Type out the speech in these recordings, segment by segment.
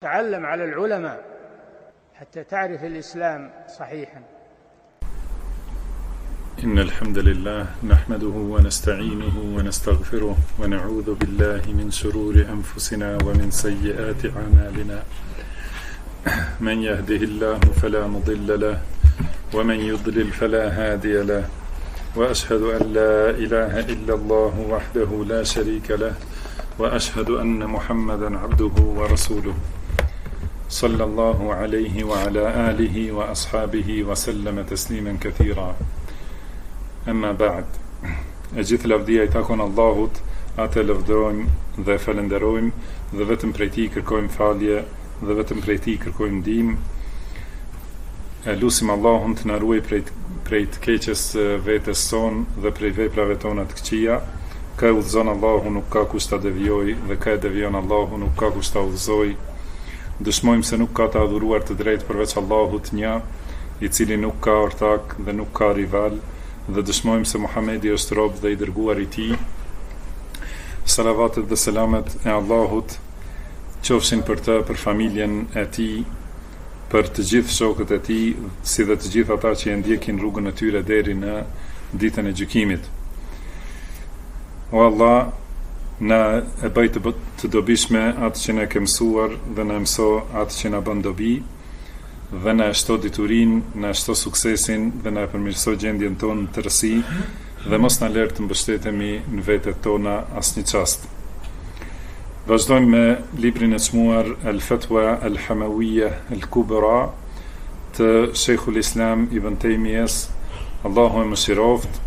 تعلم على العلماء حتى تعرف الإسلام صحيحا. إن الحمد لله نحمده ونستعينه ونستغفره ونعوذ بالله من شرور أنفسنا ومن سيئات أعمالنا. من يهده الله فلا مضل له ومن يضلل فلا هادي له، وأشهد أن لا إله إلا الله وحده لا شريك له، وأشهد أن محمدا عبده ورسوله صلى الله عليه وعلى آله وأصحابه وسلم تسليما كثيرا. أما بعد، e gjithë lavdia I takon Allahut, atë lavdërojmë dhe falenderojmë dhe vetëm prej Tij kërkojmë falje dhe vetëm prej Tij kërkojmë ndihmë. E lutim Allahun të na ruaj prej të keqes vetes sonë dhe prej veprave tona të këqija. Ka udhëzon Allahu, nuk ka kush ta devijojë, dhe ka devijon Allahu, nuk ka kush ta udhëzojë. Dëshmojmë se nuk ka të adhuruar të drejtë përveç Allahut një, I cili nuk ka ortak dhe nuk ka rival, dhe dëshmojmë se Muhamedi është rob dhe I dërguar I Tij. Salavatet dhe selamet e Allahut qofshin për të, për familjen e Tij, për të gjithë shokët e Tij, si dhe të gjithë ata që e ndjekin rrugën e tyre deri në ditën e gjykimit. O Allah, na e bëj të dobishme atë që na ke mësuar dhe na mëso atë që na bën dobi, dhe na shto diturin, na shto suksesin dhe na përmirëso gjendjen tonë të rësi, dhe mos na lër të mbështetemi në vetet tona asnjë çast. Vazhdojmë me librin e çmuar Al-Fatwa Al-Hamawiyya Al-Kubra të Sheikhul Islam Ibn Taymiyes, Allahu e mëshiroft.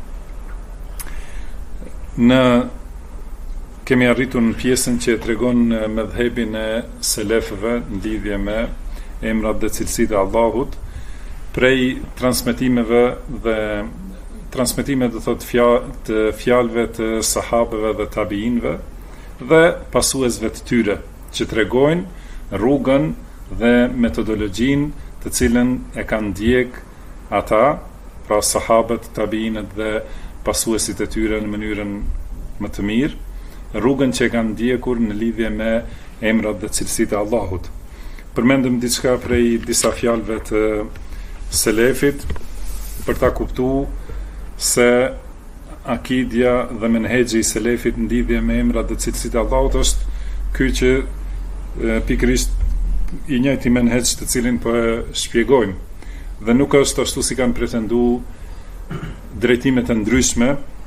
Kemi arritur në pjesën që tregon mëdhëbin e selefëve në lidhje me emrat dhe cilësitë e Allahut, prej transmetimeve do thotë të fjalëve të sahabëve dhe tabiinëve dhe pasuesve të tyre, që tregojnë rrugën dhe metodologjinë të cilën e kanë ndjek ata, pra sahabët, tabiinët dhe pasuesit e tyre në mënyrën më të mirë, rrugën që kanë ndjekur në lidhje me emrat dhe cilësitë e Allahut. Përmendëm diçka prej disa fjalëve të selefit për ta kuptuar se akidja dhe menhexhi I selefit në lidhje me emrat dhe cilësitë e Allahut është ky që pikërisht I njëjti menhexh të cilin po e shpjegojmë, dhe nuk është ashtu si kanë pretenduar drejtimet e ndryshme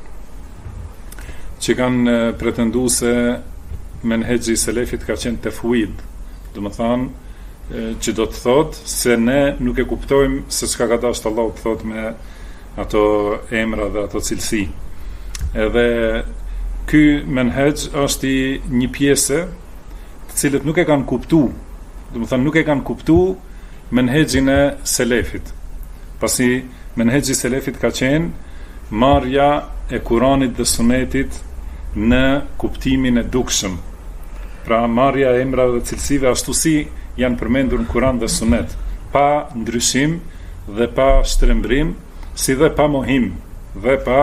që kanë pretenduar se menhexhi I selefit ka qenë tefwid, do të thonë që do të thotë se ne nuk e kuptojmë se çka ka dashur Allahu të thotë me ato emra dhe ato cilësi. Edhe ky menhexh është një pjesë të cilët nuk e kanë kuptuar, do të thonë nuk e kanë kuptuar menhexhin e selefit. Pasi menhexhi I selefit ka qenë marrja e Kuranit dhe Sunetit në kuptimin e dukshëm. Pra marrja e emrave dhe cilësive ashtu si janë përmendur në Kuran dhe Sunet, pa ndryshim dhe pa shtrembrim, si dhe pa mohim dhe pa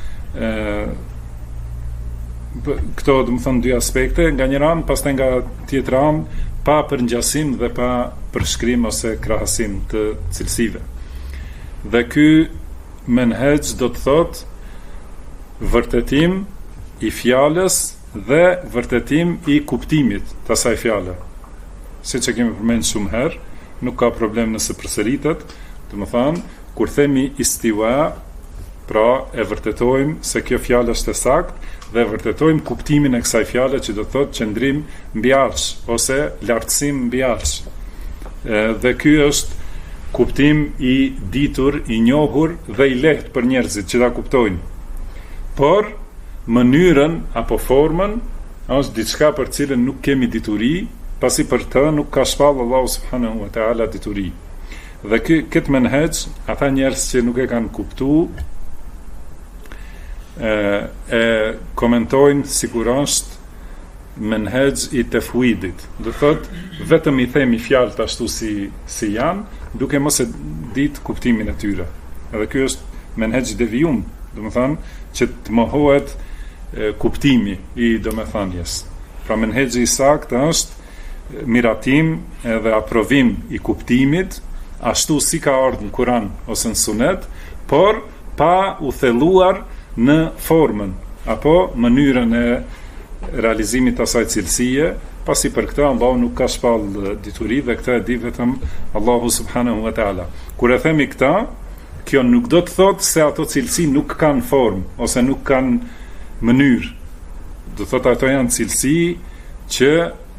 këto do të thonë dy aspekte, nga njëra anë, pastaj nga tjetra anë, pa përngjasim dhe pa përshkrim ose krahasim të cilësive. Dhe ky menhexh do të thotë vërtetim I fjalës dhe vërtetim I kuptimit të asaj fjale. Siç e kemi përmendur shumë herë, nuk ka problem nëse përsëritet, do të thonë kur themi istiwa, pra e vërtetojmë se kjo fjalë është e saktë dhe vërtetojmë kuptimin e kësaj fjale që do të thotë qëndrim mbi arsh ose lartësim mbi arsh. Dhe ky është kuptim I ditur, I njohur dhe I lehtë për njerëzit që ta kuptojnë. Por mënyrën apo formën është diçka për cilën nuk kemi dituri, pasi për të nuk ka shpall Allahu subhanahu wa taala dituri. Dhe këtë menhexh, ata njerëz që nuk e kanë kuptuar, e komentojnë sikur është menhexh I tefwidit. Do thotë vetëm I themi fjalët ashtu si janë, duke mos e ditë kuptimin e tyre. Edhe ky është menhexh devijum, do të thonë që të mohohet kuptimi I domethënies. Pra menhexhi I saktë është miratim edhe aprovim i kuptimit, ashtu si ka ardhur në Kur'an ose në Sunet, por pa u thelluar në formën apo mënyrën e realizimit të asaj cilësie, pasi për këtë Allahu nuk ka shpall dituri dhe këtë e di vetëm Allahu subhanahu wa taala. Kur e themi këtë, kjo nuk do të thotë se ato cilësi nuk kanë formë ose nuk kanë mënyrë. Do të thotë ato janë cilësi që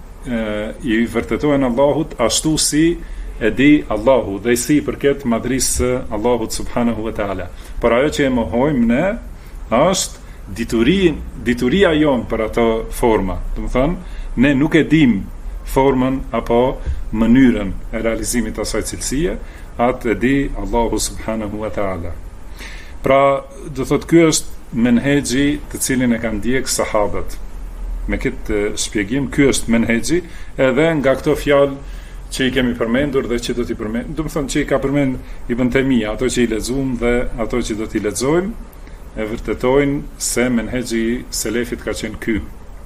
i vërtetojnë Allahut ashtu si e di Allahu dhe si përket madhrisë Allahut subhanahu wa taala. Por ajo që e mohojmë ne është dituria jonë për ato forma. Do të thonë, ne nuk e dim formën apo mënyrën e realizimit të asaj cilësie, atë e di Allahu subhanahu wa taala. Pra, do thotë ky është menhexhi të cilin e kanë ndjek sahabët. Me këtë shpjegim, ky është menhexhi, edhe nga këto fjalë që i kemi përmendur dhe që do t'i përmend, do të thonë që i ka përmend Ibn Taymija, ato që i lexuam dhe ato që do t'i lexojmë, e vërtetojnë se menhexhi selefit ka qenë ky.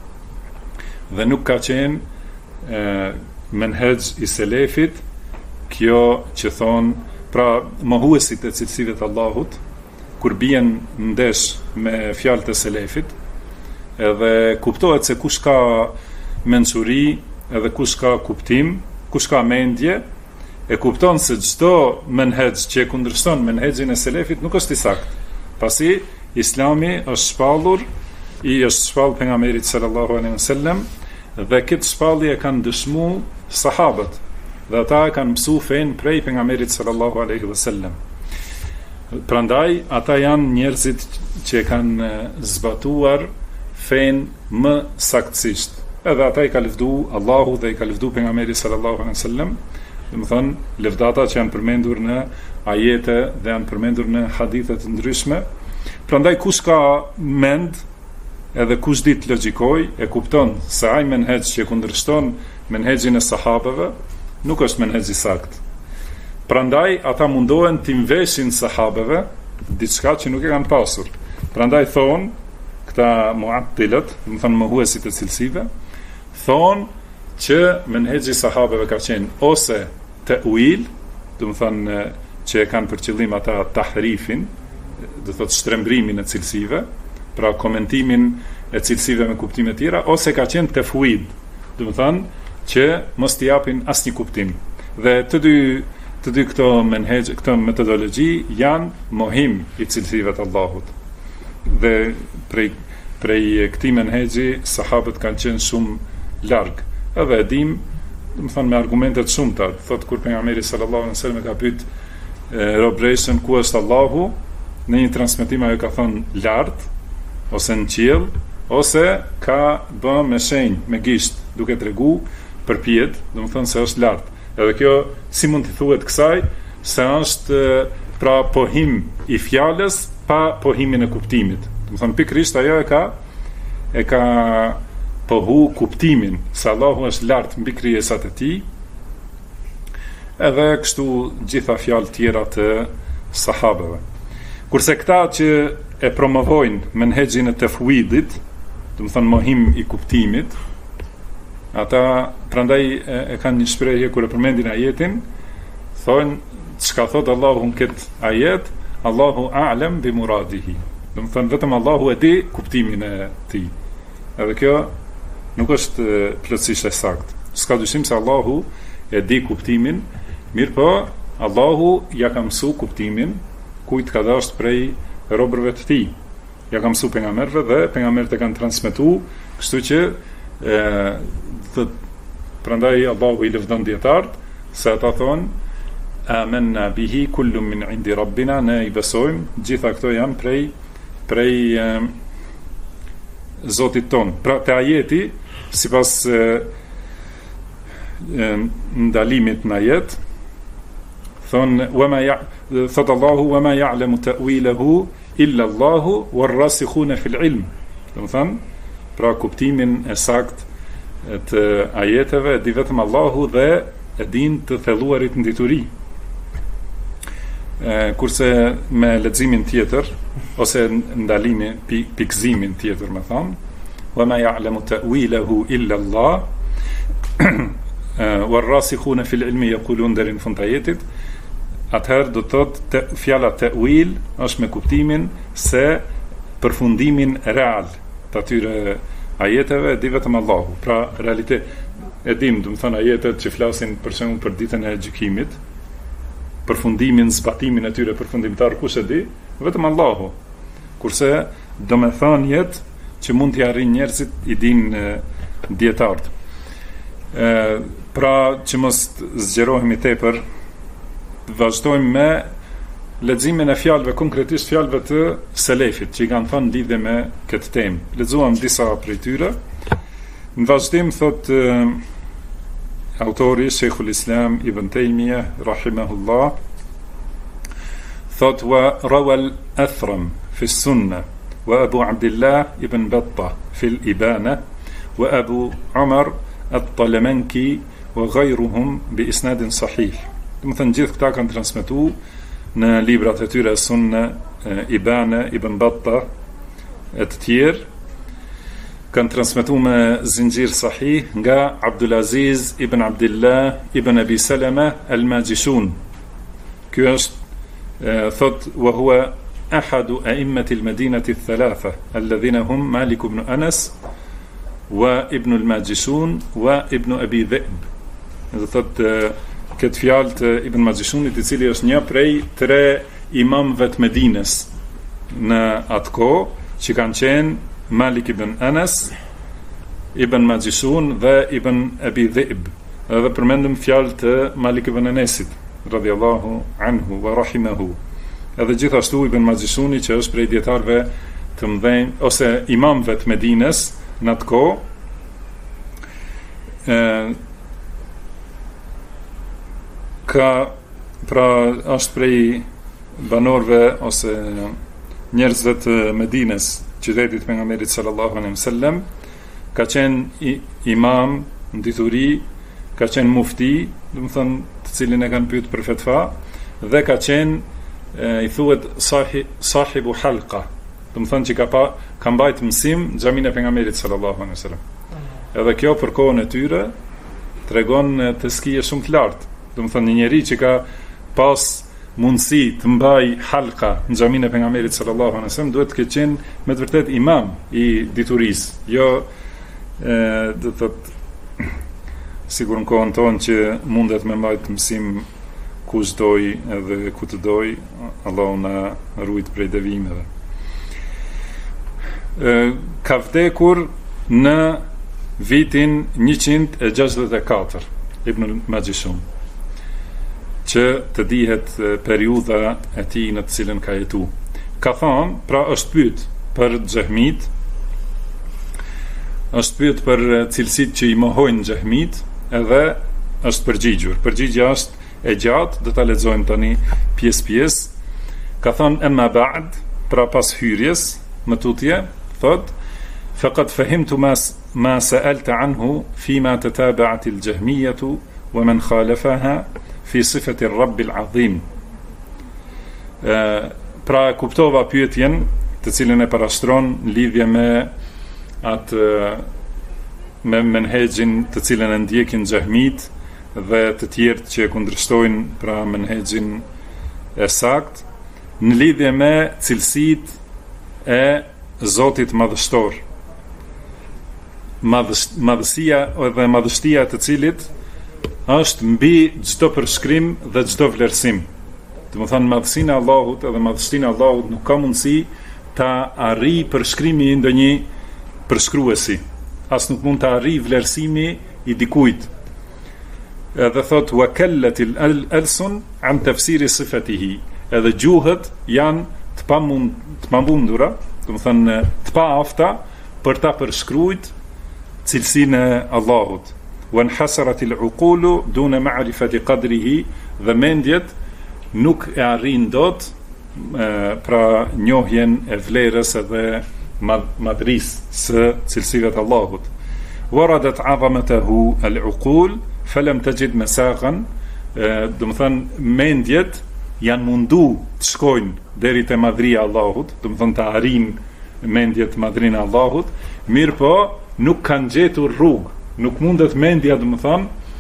Dhe nuk ka qenë menhexh i selefit kjo që thonë, pra mohuesit e cilësive të Allahut, kur bien ndesh me fjalët e selefit, edhe kuptohet se kush ka mençuri, edhe kush ka kuptim, kush ka mendje, e kupton se çdo menhexh që e kundërshton menhexhin e selefit nuk është i saktë. Pasi Islami është shpallur, i është shpall pejgamberit sallallahu alaihi wasallam, dhe këtë shpallje e kanë dëshmuar sahabët, dhe ata e kanë mësuar fen prej pejgamberit sallallahu alaihi wasallam. Prandaj ata janë njerëzit që kanë zbatuar fen më saktësisht. Edhe ata i ka lëvdu Allahu dhe i ka lëvdu pejgamberi sallallahu alaihi wasallam. Domethënë, lëvdata që janë përmendur në ajete dhe janë përmendur në hadithe të ndryshme. Prandaj kush ka mend, edhe kush dit logjikoj, e kupton se ai menhexh që kundërshton menhexhin e sahabeve nuk është menhexh i saktë. Prandaj ata mundohen t'i mveshin sahabeve diçka që nuk e kanë pasur. Prandaj thonë këta mu'attilat, do të thonë mohuesit e cilësive, thonë që menhexhi sahabeve ka qenë ose ta'wil, do të thonë që e kanë për qëllim ata tahrifin, do të thotë shtrembrimin e cilësive, pra komentimin e cilësive me kuptime tjera, ose ka qenë tefwid, do të thonë që mos t'i japin asnjë kuptim. Dhe të dy këto menhexh, këto metodologji janë mohim i cilësive të Allahut. Dhe prej këtij menhexhi sahabët kanë qenë shumë larg. Edhe e dim, do të thonë me argumente të shumta, thotë kur pejgamberi sallallahu alaihi wasallam ka pyet robreshën ku është Allahu, në një transmetim ajo ka thënë lart ose në qiell, ose ka bën me shenjë, me gisht, duke tregu përpjet, do të thonë se është lart. Edhe kjo si mund të thuhet kësaj, se është pra pohim i fjalës pa pohimin e kuptimit. Do të thonë pikërisht ajo e ka pohu kuptimin se Allahu është lart mbi krijesat e tij. Edhe kështu gjitha fjalë tjera të sahabeve. Kurse këta që e promovojnë menhexhin e tefwidit, do të thonë mohim i kuptimit, ata prandaj e kanë një shprehje kur e përmendin ajetin, thonë çka thot Allahu në këtë ajet, Allahu a'lam bi muradihi. Do të thonë vetëm Allahu e di kuptimin e tij. Edhe kjo nuk është plotësisht e saktë. S'ka dyshim se Allahu e di kuptimin, mirë po Allahu ja ka mësuar kuptimin kujt ka dashur prej robërve të tij. Ja ka mësuar pejgamberëve dhe pejgamberët e kanë transmetuar, kështu që prandaj Allahu i lëvdon dietarët se ata thonë amanna bihi kullu min indi rabbina, ne i besojmë, gjitha këto janë prej Zotit ton. Pra te ajeti, sipas ndalimit në ajet, thonë thot Allahu wa ma ya'lamu ta'wilahu illa Allahu war-rasikhuna fil ilm. Do të thonë, pra kuptimin e saktë të ajeteve di vetëm Allahu dhe e din të thelluarit në dituri. Kurse me leximin tjetër ose ndalimin, pikëzimin tjetër, më thon, wa ma ya'lamu ta'wilahu illa Allah, warrasikhuna fil ilmi yaqulun deri në fund të ajetit, atëherë do të thotë fjala ta'wil është me kuptimin se përfundimin real të atyre ajeteve di vetëm Allahu. Pra realitet e dim, do të thonë ajetet që flasin për shembull për ditën e gjykimit, përfundimin, zbatimin e tyre përfundimtar, kush e di? Vetëm Allahu. Kurse domethënjet që mund t'i arrijnë njerëzit i dinë dietarët. Pra që mos zgjerohemi tepër, vazhdojmë me leximin e fjalëve, konkretisht fjalëve të selefit që i kanë thënë lidhje me këtë temë. Lexuam disa prej tyre. Në vazhdim thot autori Sheikhul Islam Ibn Taymiyah rahimahullah, thot wa rawal Athram fi Sunnah wa Abu Abdullah Ibn Battah fi al-Ibana wa Abu Umar at-Talamanki wa ghayruhum bi isnadin sahih. Do të thënë gjithë këta kanë transmetuar në librat e tyre Sunna, Ibana, Ibn Battah e të tjerë, kanë transmetuar me zinxhir sahih nga Abdulaziz ibn Abdullah ibn Abi Salama al-Majishun. Ky është thot wa huwa ahadu a'immati al-Madinati ath-thalatha alladhina hum Malik ibn Anas wa ibn al-Majishun wa ibn Abi Dhi'b. Do thot këtë fjalë të Ibn Majishunit, i cili është një prej 3 imamëve të Medinës në atë kohë, që kanë qenë Malik ibn Anas, Ibn Majishun dhe Ibn Abi Dhi'b. Edhe përmendëm fjalë të Malik ibn Anasit, radhiyallahu anhu wa rahimahu. Edhe gjithashtu Ibn Majishuni, që është prej dietarëve të mëdhenj ose imamëve të Medinës në atë kohë, pra është prej banorëve ose njerëzve të Medinës, qytetit pejgamberit sallallahu alaihi wasallam, ka qenë imam në dituri, ka qenë mufti, do të thonë të cilin e kanë pyetur për fetva, dhe ka qenë i thuhet sahibu halqa, do të thonë që ka mbajt mësim në xhamin e pejgamberit sallallahu alaihi wasallam. Edhe kjo për kohën e tyre tregon të skije shumë të lartë. Do të thonë një njeri që ka pas mundësi të mbaj halka në xhamin e pejgamberit sallallahu alaihi wasallam duhet të ketë qenë me të vërtet imam i diturisë, jo do të thotë sigur në kohën tonë që mundet me mbajt mësim kush doj edhe ku të doj, Allahu na ruajt prej devijimeve. Ka vdekur në vitin 164 Ibn al-Majishun, që të dihet periudha e tij në të cilën ka jetu. Ka thonë, pra është pyet për xehmit, është pyet për cilësitë që i mohojnë xehmit, edhe është përgjigjur. Përgjigja është e gjatë, do ta lexojmë tani pjesë. Ka thonë amma ba'd, pra pas hyrjes, më tutje, thot faqad fahimtu ma sa'alta anhu fima tataba'at al-jahmiyah wa man khalafaha fi sifati ar-rabb al-azim. Pra kuptova pyetjen të cilën e parashtron në lidhje me atë me menhexhin të cilën e ndjekin xehmit dhe të tjerë që kundërshtojnë pra menhexhin e sakt në lidhje me cilësitë e Zotit madhështor, madhësia dhe madhështia të cilit është mbi çdo përshkrim dhe çdo vlerësim. Do të thonë madhësinë e Allahut edhe madhështinë e Allahut nuk ka mundësi ta arrijë përshkrimi i ndonjë përshkruesi. As nuk mund ta arrijë vlerësimi i dikujt. Edhe thot wa kallatil alsun an tafsiri sifatihi. Edhe gjuhët janë të pamundura, do të thonë të paafta për ta përshkruajt cilësinë e Allahut. Wa inhasarat al-uqulu duna ma'rifati qadrihi, dhe mendjet nuk e arrin dot pra njohjen e vlerës edhe madhrisë së cilësive të Allahut. Waradat 'azamatahu al-uqul falam tajid masaghan, do të thonë mendjet janë mundu të shkojnë deri te madhria e Allahut, do të thonë të arrin mendjet madhrinë e Allahut, mirë po nuk kanë gjetur rrugë, nuk mundet mendja, do të thonë,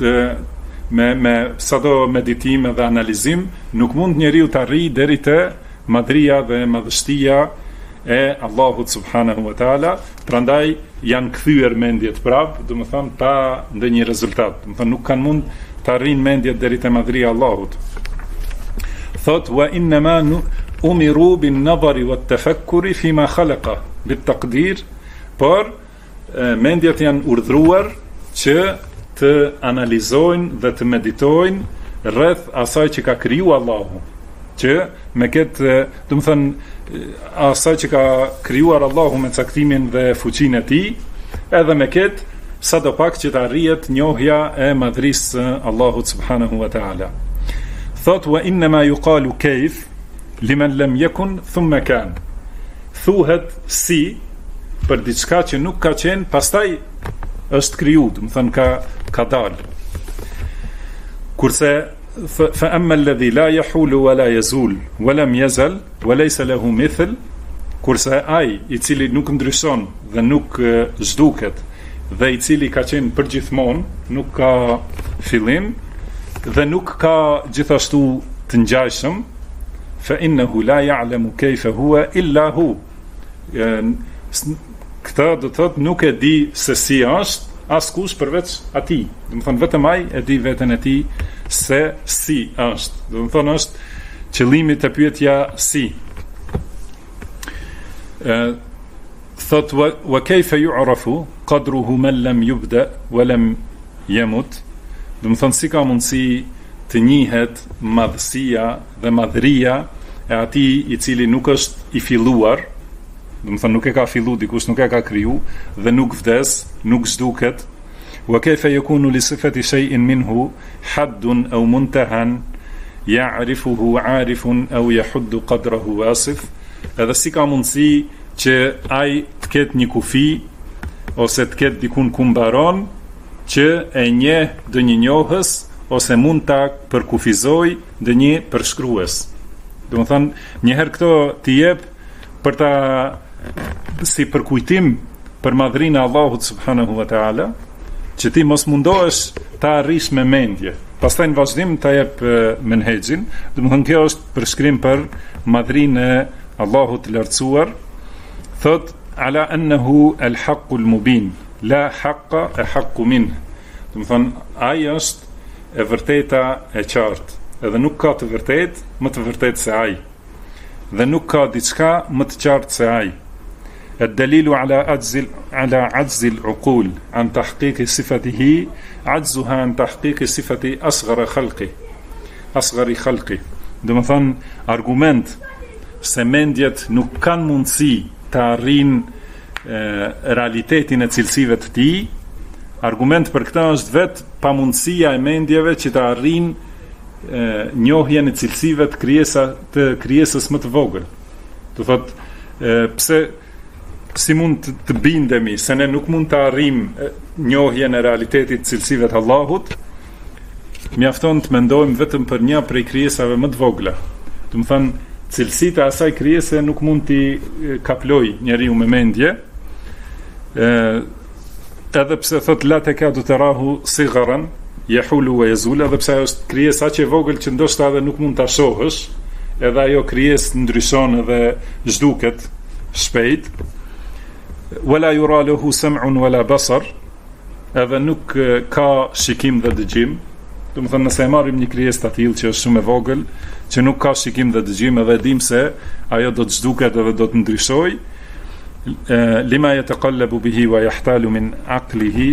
me sado meditim dhe analizim, nuk mund njeriu të arrijë deri te madhria dhe madhështia e Allahut subhanahu wa taala, prandaj janë kthyer mendjet prap, domethënë pa ndonjë rezultat. Domethënë nuk kanë mund të arrijnë mendjet deri te madhria e Allahut. Thot wa inma umiru bin nadhari wat tafakkuri fima khalaqa bit taqdir, por mendjet janë urdhëruar që të analizojnë dhe të meditojnë rreth asaj që ka kriju Allahu, që me këtë, domethënë asaj që ka krijuar Allahu me caktimin dhe fuqinë e tij, edhe me këtë sadopak që të arrihet njohja e madhrisë së Allahut subhanahu wa taala. Thot wa inma yuqalu kayf liman lam yakun thumma kan. Thuhet si për diçka që nuk ka qenë, pastaj është kriju, domethënë ka dalë. Kurse fa amma alladhi la yahulu wa la yazul wa lam yazal wa laysa lahu mithl, kurse ai i cili nuk ndryshon dhe nuk zhduket dhe i cili ka qenë përgjithmonë, nuk ka fillim dhe nuk ka gjithashtu të ngjajshëm, fa innahu la ya'lamu kayfa huwa illa hu. Këta do të thotë nuk e di se si është askush përveç atij. Do të thonë vetëm ai e di veten e tij se si është. Do të thonë është qëllimi të pyetja si. Thot wa kayfa yu'rafu qadruhu man lam yubda wa lam yamut. Do të thonë si ka mundësi të njihet madhësia dhe madhëria e atij i cili nuk është i filluar. Do të thonë nuk e ka fillu dikush, nuk e ka kriju dhe nuk vdes, nuk zhduket. Wa kayfa yakunu li sifati shay'in minhu haddun aw muntahan ya'rifuhu 'arifun aw yahuddu qadrahu wasif. Edhe si ka mundësi që ai të ketë një kufi ose të ketë dikun ku mbaron, që e njeh ndonjë njohës ose mund ta përkufizoj ndonjë përshkrues. Do të thonë një herë këto t'i jep për ta si përkujtim për madhrinë e Allahut subhanahu wa taala, që ti mos mundohesh ta arrish me mendje. Pastaj në vazhdim ta jep menhexhin, domethënë kjo është përshkrim për madhrinë e Allahut të lartësuar. Thot ala annahu al-haqqu al-mubin, la haqqa ahaqqu min. Domethënë ai është e vërteta e qartë, edhe nuk ka të vërtetë më të vërtetë se ai. Dhe nuk ka diçka më të qartë se ai. الدليل على عجز العقول عن تحقيق صفته عجزها عن تحقيق صفة أصغر خلقه. Do të thonë argument se mendjet nuk kanë mundësi të arrijnë realitetin e cilësive të tij, argument për këtë është vetë pamundësia e mendjeve që të arrijnë njohjen e cilësive të krijesës më të vogël. Do thotë pse si mund të bindemi se ne nuk mund të arrijmë njohjen e realitetit të cilësive të Allahut, mjafton të mendojmë vetëm për një prej krijesave më të vogla. Do të thonë cilësitë e asaj krijese nuk mund t'i kaploj njeriu me mendje. Edhe pse thot la takadu tarahu sigharan yahulu wa yazul, edhe pse është krijesë aq e vogël që ndoshta edhe nuk mund ta shohësh, edhe ajo krijesë ndryshon edhe zhduket shpejt. Wala yura lahu sam'un wala basar, edhe nuk ka shikim dhe dëgjim. Do të thonë nëse e marrim një krijesë të tillë që është shumë e vogël, që nuk ka shikim dhe dëgjim, edhe dim se ajo do të zhduket edhe do të ndryshojë, lima yataqallabu bihi wa yahtalu min aqlihi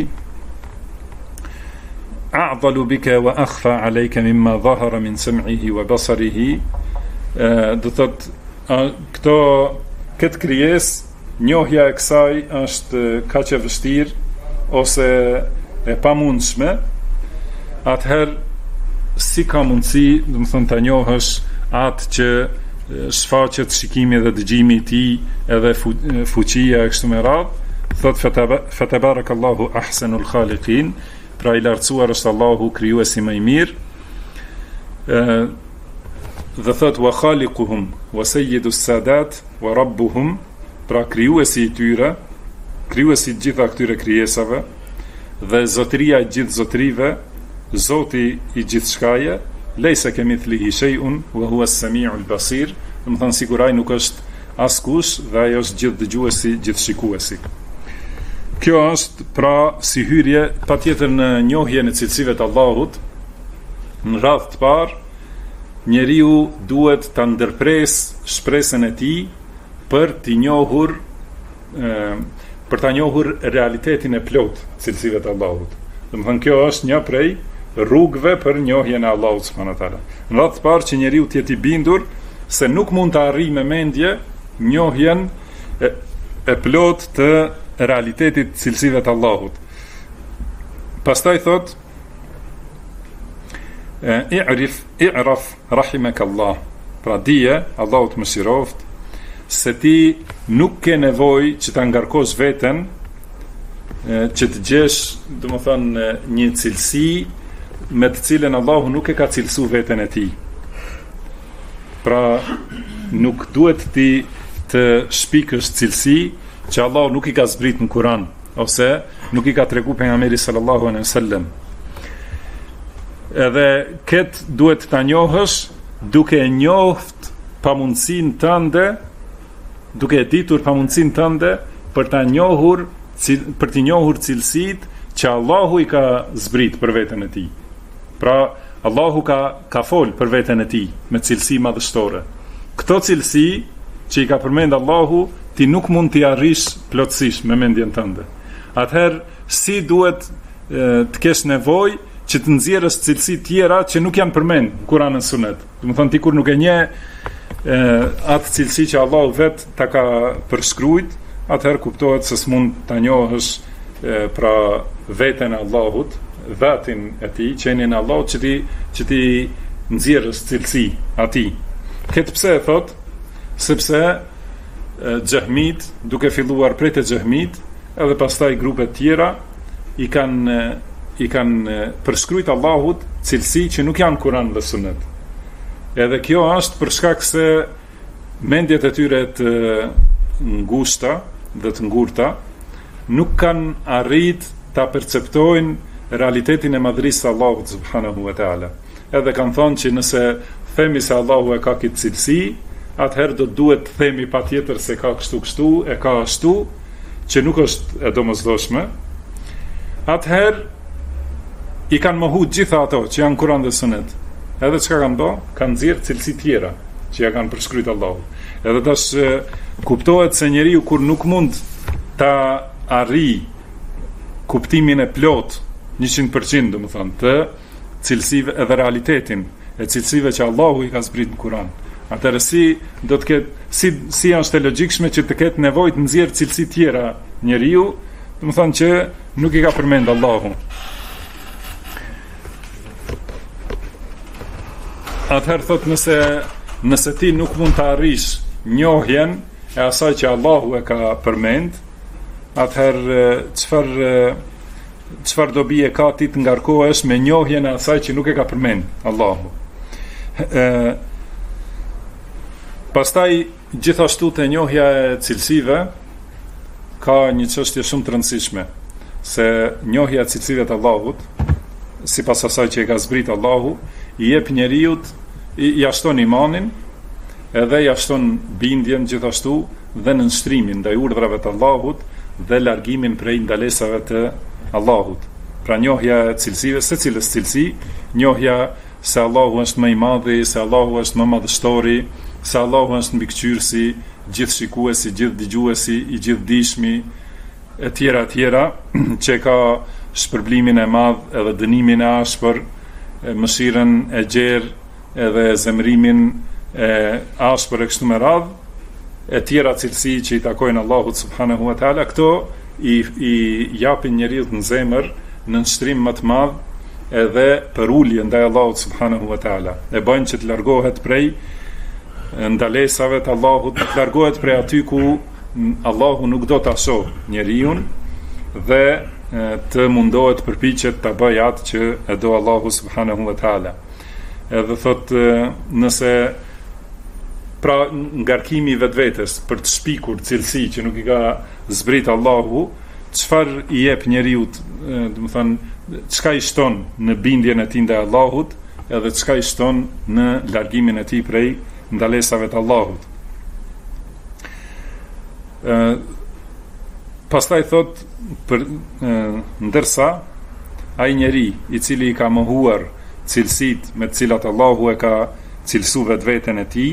a'dalu bika wa akhfa alayka mimma dhahara min sam'ihi wa basarihi. Do thotë këtë krijesë njohja e kësaj është kaq e vështirë ose e pamundshme, atëherë si ka mundësi, do të thonë ta njohësh atë që shfaqet shikimi dhe dëgjimi i tij edhe fuqia e kështu me radhë. Thot fatabarakallahu ahsanul khaliqin, pra i lartësuar është Allahu krijuesi më i mirë. Dhe thot wa khaliquhum wa sayyidus sadat wa rabbuhum, pra krijuesi i tyre, krijuesi i gjitha këtyre krijesave dhe zotëria e gjithë zotrive Zoti i gjithçkaje, lejse kemithlihi shay'un wa huwa as-sami'ul basir, do të thonë siguraj nuk është askush dhe ai është gjithë dëgjuesi, gjithë shikuesi. Kjo është pra si hyrje patjetër në njohjen e cilësive të Allahut. Në radhë të parë, njeriu duhet ta ndërpresë shpresën e tij për të njohur realitetin e plot cilësive të Allahut. Do të thonë kjo është një prej rrugëve për njohjen e Allahut subhanahu wa taala. Në radhë të parë që njeriu të jetë i bindur se nuk mund të arrijë me mendje njohjen e plot të realitetit cilësive të Allahut. Pastaj thot i'raf rahimakallah. Pra dije, Allahu të mëshiroft, se ti nuk ke nevojë që ta ngarkosh veten, që të gjesh, domethënë, një cilësi me të cilën Allahu nuk e ka cilësu veten e tij. Pra nuk duhet ti të shpikësh cilësi që Allahu nuk i ka zbrit në Kur'an, ose nuk i ka tregu pejgamberi sallallahu alaihi wasallam. Edhe këtë duhet ta njohësh duke e njoft pamundësinë tënde, duke e ditur pamundësinë tënde për të njohur cilësitë që Allahu i ka zbrit për veten e tij. Pra Allahu ka fol për veten e tij me cilësi madhështore. Këto cilësi që i ka përmend Allahu, ti nuk mund t'i arrish plotësisht me mendjen tënde. Atëherë si duhet të kesh nevojë që të nxjerrësh cilësi tjera që nuk janë përmend në Kur'an dhe Sunet. Do të thonë ti kur nuk e njeh atë cilësi që Allahu vet ta ka përshkruajt, atëherë kuptohet se s'mund ta njohësh pra veten e Allahut, dhatin e tij, qenien e Allahut që ti nxjerrësh cilësi atij. Këtë pse e thot? Sepse xehmit, duke filluar prej të xehmit, edhe pastaj grupet tjera i kanë përshkruajt Allahut cilësi që nuk janë Kur'an dhe Sunet. Edhe kjo është për shkak se mendjet e tyre të ngushta dhe të ngurta nuk kanë arrit ta perceptojnë realitetin e madhërisë së Allahut subhanahu wa taala. Edhe kanë thonë që nëse themi se Allahu e ka këtë cilësi, atëherë do duhet të themi patjetër se ka kështu, e ka ashtu, që nuk është e domosdoshme. Atëherë i kanë mohu gjitha ato që janë Kur'an dhe Sunet. Edhe çka kanë bë, kanë nxjerrë cilësi tjera që ja kanë përshkruajtur Allahu. Edhe tash kuptohet se njeriu kur nuk mund ta arrijë kuptimin e plot 100%, domethënë, të cilësive edhe realitetin e cilësive që Allahu i ka zbritur në Kur'an. Atëherë si do të ketë si është e logjikshme që të ketë nevojë të nxjerrë cilësi tjera njeriu, domethënë që nuk i ka përmend Allahu. Atëherë thot nëse ti nuk mund të arrish njohjen e asaj që Allahu e ka përmend, atëherë çfarë do bie ka ti të ngarkohesh me njohjen e asaj që nuk e ka përmend Allahu. Pastaj gjithashtu te njohja e cilësive ka një çështje shumë të rëndësishme, se njohja e cilësive të Allahut, sipas asaj që e ka zbrit Allahu, i jep njeriut, i ashton imanin, edhe i ashton bindjen gjithashtu dhe nënshtrimin ndaj urdhrave të Allahut dhe largimin prej ndalesave të Allahut. Pra njohja e cilësive, se cilës cilësi, njohja se Allahu është më i madhi, se Allahu është më madhështori, se Allahu është mbikëqyrësi, gjithë shikuesi, gjithë dëgjuesi, i gjithë dishmi, e tjera, që ka shpërblimin e madh edhe dënimin e ashpër, mëshirën e gjerë edhe zemrimin e ashpër e kështu me radhë, e tjera cilësi që i takojnë Allahut subhanahu wa taala. Këto i japin njeriut në zemër në nështrim më të madh edhe për ulje ndaj Allahut subhanahu wa taala. E bën që të largohet prej ndalesave të Allahut, të largohet prej aty ku Allahu nuk do ta shoh njeriu dhe të mundohet përpiqet ta bëjë atë që e do Allahu subhanahu wa taala. Edhe thot nëse pra ngarkimi vetvetes për të shpikur cilësi që nuk i ka zbrit Allahu, çfarë i jep njeriu, do të thënë, çka i shton në bindjen e tij ndaj Allahut, edhe çka i shton në largimin e tij prej ndalesave të Allahut. Pastaj thot ndërsa ai njeri i cili i ka mohuar cilësitë me të cilat Allahu e ka cilësuar vetveten e tij,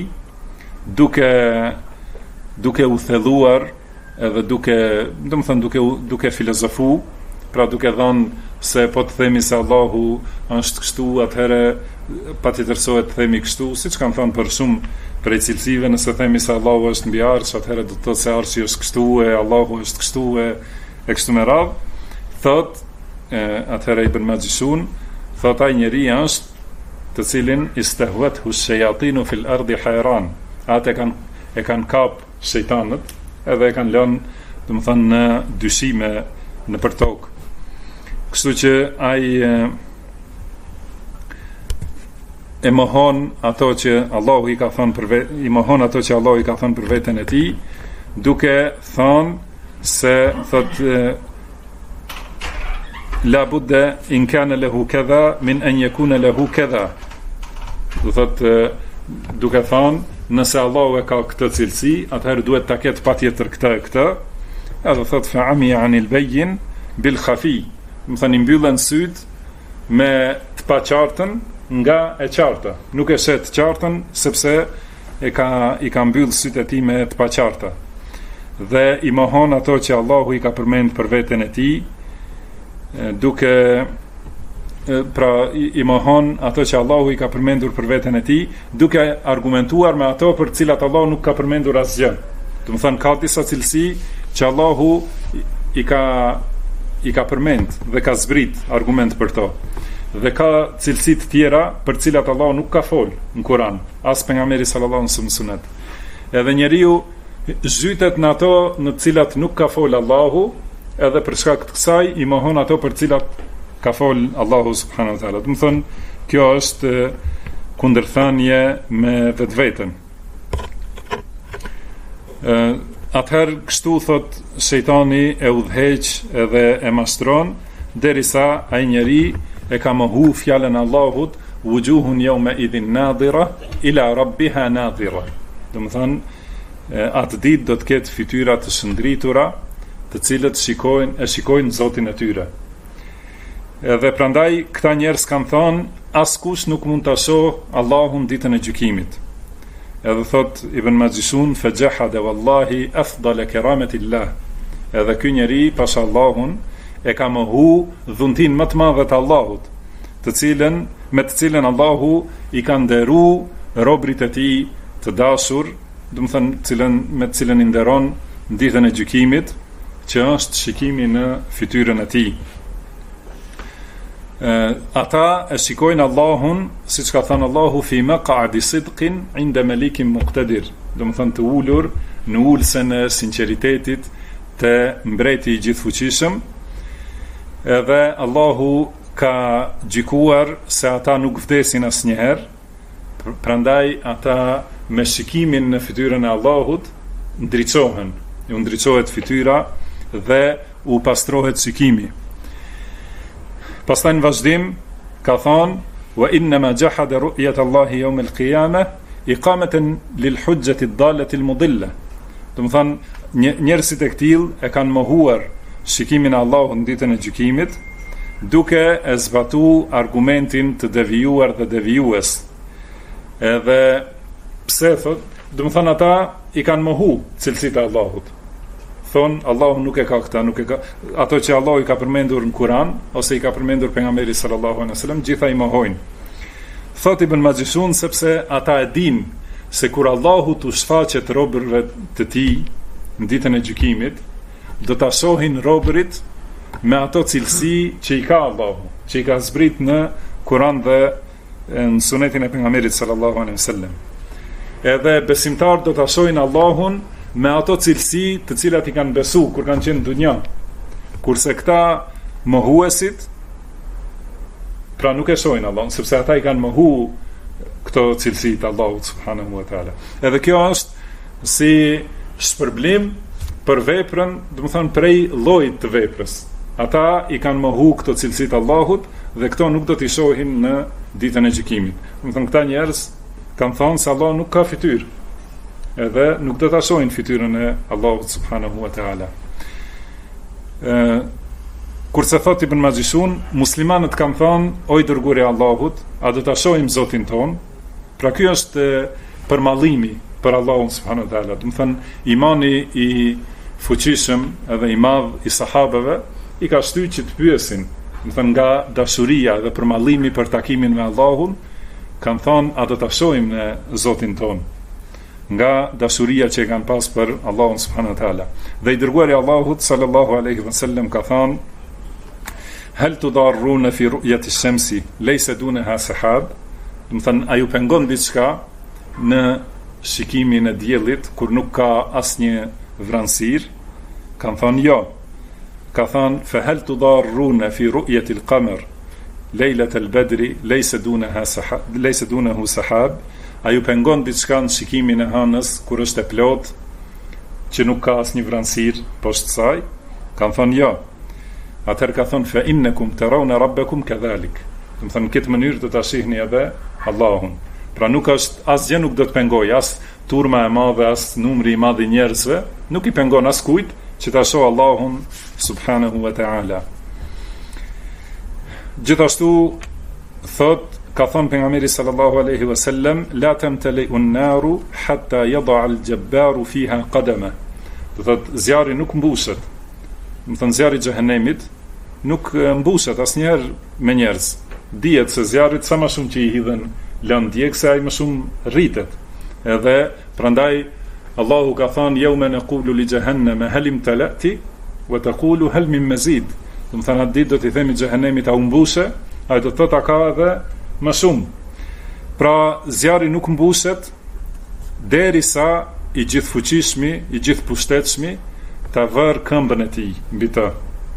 duke u thelluar edhe duke filozofu, pra duke dhënë se po të themi se Allahu është kështu, atëherë patjetërsohet të themi kështu, siç kanë thënë për shumë prej cilësive, nëse themi se Allahu është mbi arsh, atëherë do të thotë se arshi është kështu e Allahu është kështu e kështu me radhë. Thot atëherë Ibn Majishun thot ai njeri është të cilin istahwathu ash-shayatinu fil ardi hayran. Atë e kanë kap shejtanët edhe e kanë lënë, domethënë, në dyshime në për tokë. Kështu që ai e mohon ato që Allahu i ka thënë për veten e tij, duke thënë se thot la budda in kana lahu kadha min an yakuna lahu kadha. Do thot duke thënë nëse Allahu e ka këtë cilësi, atëherë duhet ta ketë patjetër këtë. Edhe thot fa ami anil bayyin bil khafi. Më thënë, mbyllen syt me të paqartën nga e qarta. Nuk e shet qartën sepse i ka mbyll syt e tij me të paqarta. Dhe i mohon ato që Allahu i ka përmend për veten e tij, i mohon ato që Allahu i ka përmendur për veten e tij, duke argumentuar me ato për cilat Allahu nuk ka përmendur asgjë. Do të thënë, ka disa cilësi që Allahu i ka përmend dhe ka zbrit argument për to. Dhe ka cilësi të tjera për cilat Allahu nuk ka fol në Kur'an, as pejgamberi sallallahu alaihi wasallam në sunet. Edhe njeriu zhytet në ato në të cilat nuk ka fol Allahu, edhe për shkak të kësaj i mohon ato për cilat ka fol Allahu subhanahu wa taala. Do të thonë, kjo është kundërthënie me vetveten. Atëherë kështu thot shejtani e udhëheq edhe e mashtron, derisa ai njeri e ka mohu fjalën e Allahut, wujuhun yawma idhin nadira ila rabbiha nadira. Do të thonë, atë ditë do të ketë fytyra të shndritura, të cilët shikojnë Zotin e tyre. Edhe prandaj këta njerëz kanë thënë, askush nuk mund ta shohë Allahun ditën e gjykimit. Edhe thot Ibn Majishun, fajahada wallahi afdal karamatillah. Edhe ky njeri pas Allahun e ka mohu dhuntin më të madhe të Allahut, me të cilën Allahu i ka nderuar robrit e tij të dashur, do të thënë me të cilën i nderon ditën e gjykimit, që është shikimi në fytyrën e tij. Ata e shikojnë Allahun, siç ka thënë Allahu, fi maq'adi sidqin 'inda malikin muqtadir. Do të thënë, të ulur në ulsen e sinqeritetit të mbreti i gjithfuqishëm. Edhe Allahu ka gjykuar se ata nuk vdesin asnjëherë, prandaj ata me shikimin në fytyrën e Allahut ndriçohen, u ndriçohet fytyra dhe u pastrohet shikimi. Pastaj në vazhdim ka thonë, wa innama jahada ru'yat Allahi yawm al-qiyamah iqamatan lil hujjati ad-dallati al-mudilla. Do të thonë, njerëzit e këtill e kanë mohuar shikimin e Allahut në ditën e gjykimit, duke e zbatu argumentin të devijuar dhe devijues. Edhe pse thot, do të thonë, ata i kanë mohu cilësitë e Allahut. Thonë, Allahu nuk e ka këta, nuk e ka ato që Allahu i ka përmendur në Kur'an ose i ka përmendur pejgamberi sallallahu alaihi wasallam, gjitha i mohojnë. Thot Ibn Majishun, sepse ata e dinë se kur Allahu t'u shfaqet robërve të tij në ditën e gjykimit, do ta shohin robërit me ato cilësi që i ka Allahu, që i ka zbrit në Kur'an dhe në sunetin e pejgamberit sallallahu alaihi wasallam. Edhe besimtar do ta shohin Allahun me ato cilësi të cilat i kanë besu kur kanë qenë në dunja. Kurse këta mohuesit, pra nuk e shohin Allahun, sepse ata i kanë mohu këto cilësi të Allahut subhanahu wa taala. Edhe kjo është si shpërblim për veprën, do të thonë, prej llojit të veprës. ata i kanë mohu këto cilësitë Allahut dhe këto nuk do t'i shohin në ditën e gjykimit. Do të thonë këta njerëz kanë thënë se Allah nuk ka fytyrë, edhe nuk do ta shohin fytyrën e Allahut subhanahu wa taala. Kurse thot Ibn Majishun, muslimanët kanë thënë, o i dërguari i Allahut, a do ta shohim Zotin ton? Pra ky është përmallimi për Allahun subhanahu wa taala. Do të thënë imani i fuqishëm edhe i madh i sahabeve i ka shtyr që të pyesin, do të thënë nga dashuria dhe përmallimi për takimin me Allahun, kanë thënë a do ta shohim në Zotin ton, nga dashuria që e kanë pas për Allahun subhanahu wa taala. Dhe i dërguari i Allahut sallallahu alaihi wasallam ka thënë, hal tudarruna fi ru'yati ash-shamsi laysa dunaha sahab, do të thënë a ju pengon diçka në shikimin e diellit kur nuk ka asnjë vranësir? Kanë thënë jo. Ka thënë fa hal tudarruna fi ru'yati al-qamar lejlat al-badri laysa dunahu sahab, a ju pengon diçka në shikimin e hënës kur është e plot që nuk ka asnjë vranësir poshtë saj? Kanë thënë jo. Atëherë ka thënë fa innakum tarawna rabbakum kadhalik, do të thënë në këtë mënyrë do ta shihni edhe Allahun. Pra nuk është asgjë, nuk do të pengoj as turma e madhe, as numri i madh i njerëzve, nuk i pengon askujt që ta shoh Allahun subhanahu wa taala. Gjithashtu thot, ka thënë pejgamberi sallallahu alaihi wasallam, la tamtali an-naru hatta yada al-jabbaru fiha qadama. Do thot zjarri nuk mbushet. Do thënë zjarri i xhehenemit nuk mbushet asnjëherë me njerëz. Dihet se zjarri sa më shumë që i hidhen lënë djeg, se ai më shumë rritet. Edhe prandaj Allahu ka thënë yawma naqulu li jahannama hal imtala'ti wa taqulu hal min mazid. Do të thënë atë ditë do t'i themi xhehenemit a u mbushe, ai do të thotë a ka edhe më shumë. Pra zjarri nuk mbushet derisa i gjithfuqishmi, i gjithpushtetshmi ta vër këmbën e tij mbi të.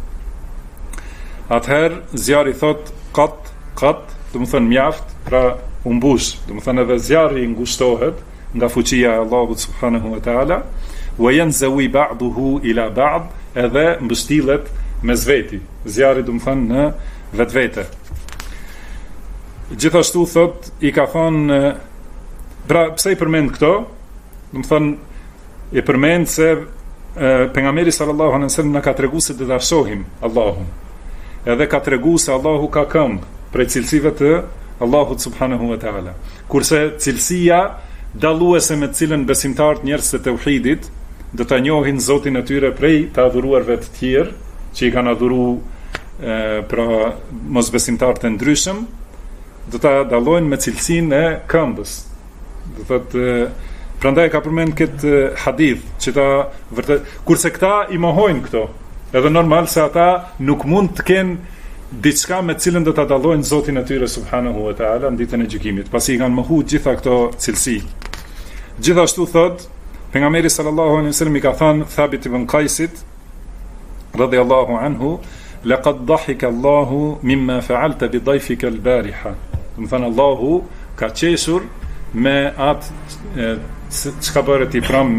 Atëherë zjarri thot kat, do të thënë mjaft, pra u mbush, do të thënë edhe zjarri ngushtohet nga fuqia e Allahut subhanahu wa taala, wa yanzawi ba'duhu ila ba'd, edhe mbështillet mes veti. Zjarri do të thënë në vetvete. Gjithashtu thot i ka thënë, pra pse i përmend këto? Do të thënë i përmend se pejgamberi sallallahu alaihi wasallam na ka treguar se do ta shohim Allahun. Edhe ka treguar se Allahu ka këmbë prej cilësive të Allahut subhanahu wa taala. Kurse cilësia dalluese me të cilën besimtarët njerëz të tauhidit do ta njohin Zotin e tyre prej të adhuruarve të tjerë që i kanë adhuruar pra mosbesimtarë të ndryshëm, do ta dallojnë me cilësinë e këmbës. Do thotë prandaj ka përmend këtë hadith që ta vërtet, kurse këta i mohojnë këto, edhe normal se ata nuk mund të kenë diçka me cilën do ta dallojnë Zotin e tyre subhanahu wa taala në ditën e gjykimit, pasi i kanë mohuar gjitha këto cilësi. Gjithashtu thot pejgamberi sallallahu alaihi wasallam i ka thënë Thabit ibn Qaisit radiyallahu anhu, laqad dhahika Allahu mimma fa'alta bi dayfika al-bariha. Do të thënë Allahu ka qeshur me atë çka bëre ti pram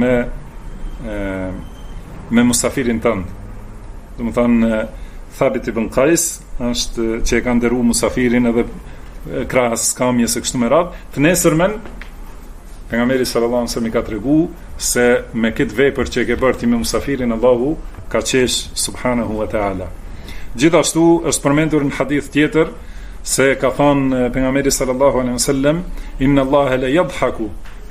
me musafirin tënd. Do të thënë Thabit ibn Qais është që e ka nderuar musafirin edhe krahas skamjes së kështu me radhë. Të nesërmen pejgamberi sallallahu alaihi wasallam i ka treguar se me këtë vepër që e ke bërë ti me musafirin, Allahu ka qesh subhanahu wa taala. Gjithashtu është përmendur në hadith tjetër se ka thënë pejgamberi sallallahu alaihi wasallam, inna Allaha la yadhaku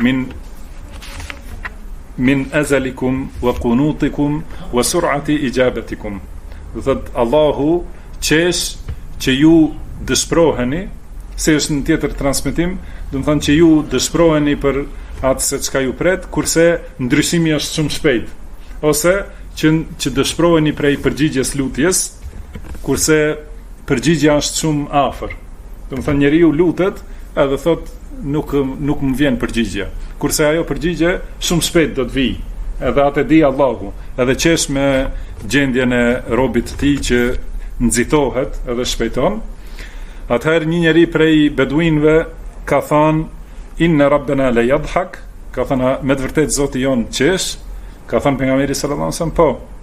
min azalikum wa qunutikum wa sur'ati ijabatikum. Do thot Allahu qesh që ju dëshpëroheni, se është në tjetër transmetim, do të thonë që ju dëshpëroheni për atë se çka ju pret, kurse ndryshimi është shumë shpejt, ose që dëshpëroheni prej përgjigjes lutjes, kurse përgjigja është shumë afër. Do të thonë njeriu lutet edhe thot nuk më vjen përgjigje, kurse ajo përgjigje shumë shpejt do të vijë, edhe atë di Allahu, edhe qesh me gjendjen e robit të tij që nxitohet edhe shpejton. Atëherë një njeri prej beduinëve ka thënë inna rabbana la yadhak, ka thënë me të vërtetë Zoti jon qesh? Ka thënë pejgamberi sallallahu alaihi wasallam po.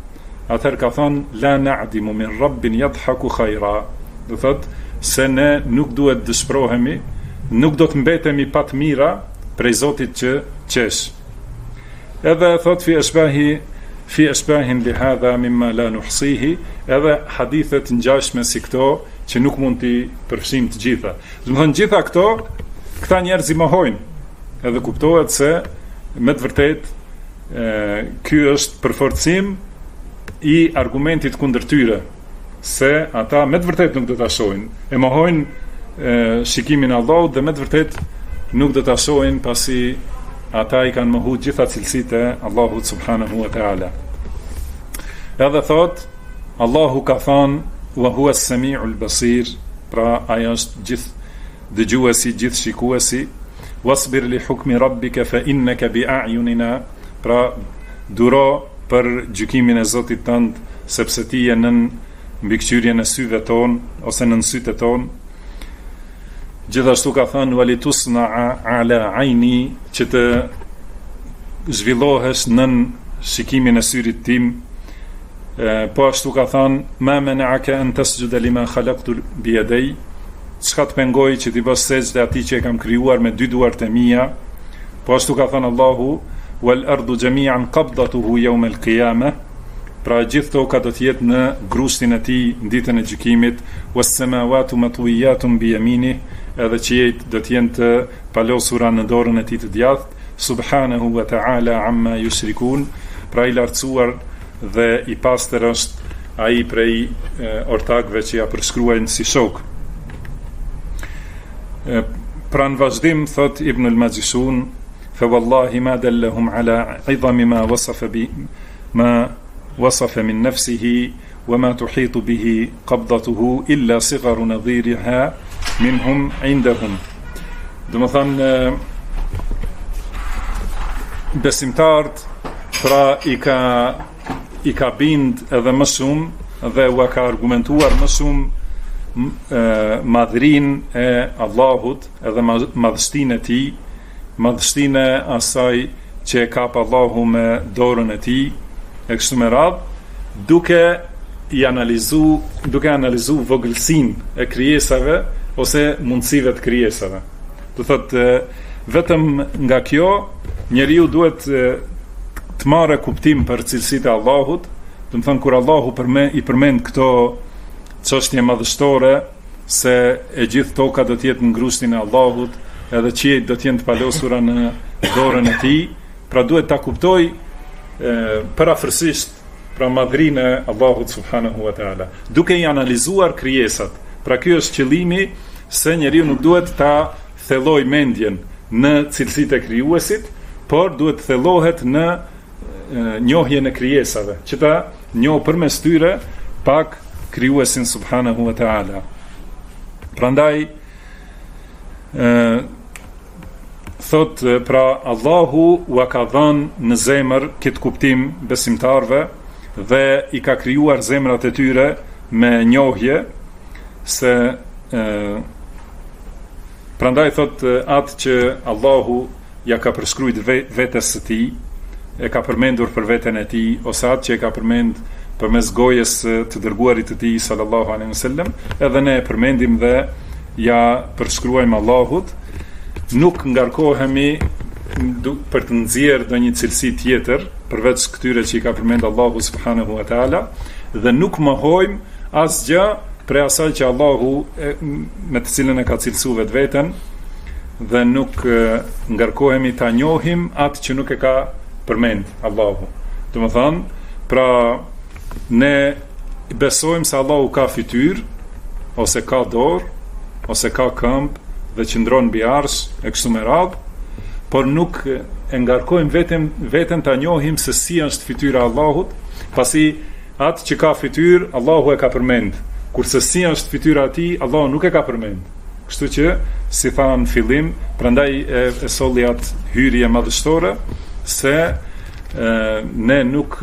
atëherë ka thonë la na'dimu min rabbin yadhaku khayra, do thot se ne nuk duhet dëshpërohemi, nuk do të mbetemi pa të mira prej Zotit që qesh. Edhe thot fi ashbahin li hadha mimma la nuhsihi, edhe hadithet ngjashme si këto që nuk mund t'i përfshim të gjitha. Do të thonë gjitha këta njerëz i mohojnë. Edhe kuptohet se me të vërtet ky është përforcim i argumentit kundër tyre, se ata me të vërtet nuk do ta shohin. E mohojnë shikimin e Allahut dhe me të vërtet nuk do ta shohin, pasi ata i kanë mohuar gjitha cilësitë e Allahut subhanahu wa taala. Edhe thot Allahu ka thënë wa huwa as-sami'ul basir, pra ai është gjithë dëgjuesi, gjithë shikuesi. Wasbir li hukmi rabbika fa innaka bi a'yunina, pra duro për gjykimin e Zotit tënd, sepse ti je nën mbikëqyrjen e syve ton ose nën sytë ton. Gjithashtu ka thënë walitusna'a ala aini, që të zhvillohesh nën shikimin e syrit tim. Po ashtu ka thënë ma mana'aka an tasjuda lima khalaqtu bi yadai, çka të pengoj që ti bësh sejdë atij që e kam krijuar me dy duart e mia. Po ashtu ka thënë Allahu wal ardu jami'an qabdatuhu yawm al qiyamah, pra gjithë toka do të jetë në grushtin e tij në ditën e gjykimit. Was samawati matwiyatun bi yaminih, edhe qiejt do të jenë të palosura në dorën e tij të djathtë. Subhanahu wa ta'ala amma yushrikun, pra i lartësuar dhe i pastër është ai prej ortakëve që ja përshkruajnë si shok. Pra në vazhdim thot Ibn al-Majishun, fa wallahi ma dallahum ala idhami ma wasafa min nafsihi wa ma tuhitu bihi qabdatuhu illa sigharu nadhiriha minhum indahum. Do të thonë besimtarët pra i ka bind edhe më shumë dhe u ka argumentuar më shumë madhrin e Allahut edhe madhështinë e tij, madhështinë e asaj që e kap Allahu me dorën e tij e kështu me radhë, duke analizu vogëlsinë e krijesave ose mundësive të krijesave. Do thotë vetëm nga kjo njeriu duhet të marrë kuptim për cilësitë e Allahut. Do të thonë kur Allahu i përmend këto çështje madhështore, se e gjithë toka do të jetë në grushtin e Allahut, edhe qiejt do të jenë të palosura në dorën e tij, pra duhet ta kuptoj parafërsisht pra madhrinë e Allahut subhanahu wa taala, duke i analizuar krijesat. Pra ky është qëllimi, se njeriu nuk duhet ta thelloj mendjen në cilësitë e krijuesit, por duhet të thellohet në njohjen e krijesave, që ta njohë përmes tyre pak krijuesin subhanahu wa taala. Prandaj thot pra Allahu u ka dhënë në zemër këtë kuptim besimtarve dhe i ka krijuar zemrat e tyre me njohje, se prandaj thot atë që Allahu ja ka përshkruajtur vetes së tij, e ka përmendur për veten e tij, ose atë që e ka përmend përmes gojës të dërguarit të tij sallallahu alaihi wasallam, edhe ne e përmendim dhe ja përshkruajmë Allahut. Nuk ngarkohemi për të nxjerrë ndonjë cilësi tjetër përveç këtyre që i ka përmendur Allahu subhanahu wa taala, dhe nuk mohojmë asgjë prej asaj që Allahu me të cilën e ka cilësuar vetveten, dhe nuk ngarkohemi ta njohim atë që nuk e ka përmend Allahu. Do të thonë, pra ne besojmë se Allahu ka fytyrë, ose ka dorë, ose ka këmbë dhe qëndron mbi arsh e kështu me radhë, por nuk e ngarkojmë veten ta njohim se si është fytyra e Allahut, pasi atë që ka fytyrë Allahu e ka përmend, kurse si është fytyra e tij Allahu nuk e ka përmend. Kështu që si thanë në fillim, prandaj e solli atë hyrje madhështore, se ne nuk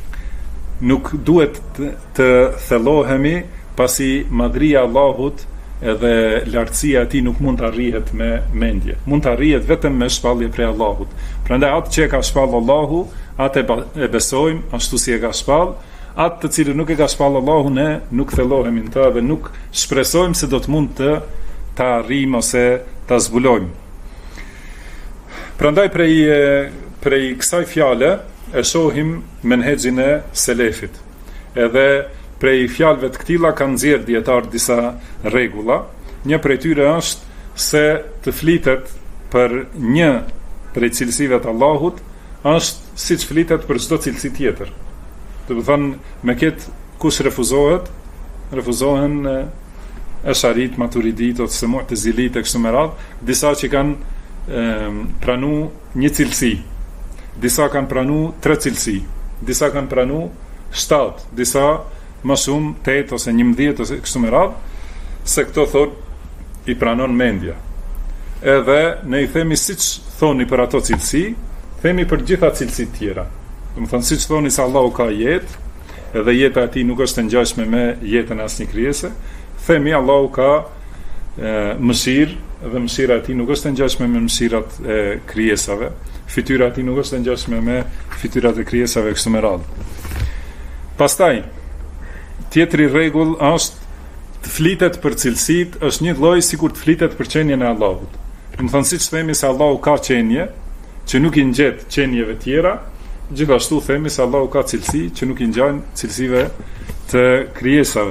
duhet të thellohemi, pasi madhria e Allahut edhe lartësia e tij nuk mund të arrihet me mendje. Mund të arrihet vetëm me shpallje prej Allahut. Prandaj atë që ka shpall Allahu, atë e besojmë ashtu si e ka shpall. Atë të cilën nuk e ka shpall Allahu, ne nuk thellohemi në të dhe nuk shpresojmë se do të mund të ta arrijmë ose ta zbulojmë. Prandaj prej kësaj fjale e shohim menhexhin e selefit. Edhe prej fjalëve të këtilla kanë nxjerrë dietar disa rregulla. Një prej tyre është se të flitet për një prej cilësive të Allahut është siç flitet për çdo cilësi tjetër. Do të thonë, me këtë kush refuzohen Esharit, Maturidit ose Mu'tazilit e kështu me radhë, disa që kanë pranu një cilësi, disa kanë pranu 3 cilësi, disa kanë pranu 7, disa më shumë 8 ose 11 ose kështu me radhë, se këto thonë i pranon mendja. Edhe ne i themi siç thoni për ato cilësi, themi për gjitha cilësit tjera. Do të thonë, siç thoni se Allahu ka jetë, edhe jeta e tij nuk është e ngjashme me jetën e asnjë krijese, themi Allahu ka mëshirë, dhe mëshira e tij nuk është e ngjashme me mëshirat e krijesave. Fytyra e tij nuk është e ngjashme me fytyrat e krijesave kështu me radhë. Pastaj, tjetri rregull është të flitet për cilësitë, është një lloj sikur të flitet për qenjen e Allahut. Do të thonë, siç themi se Allahu ka qenje, që nuk i ngjet qenjeve tjera, gjithashtu themi se Allahu ka cilësi që nuk i ngjan cilësive të krijesave.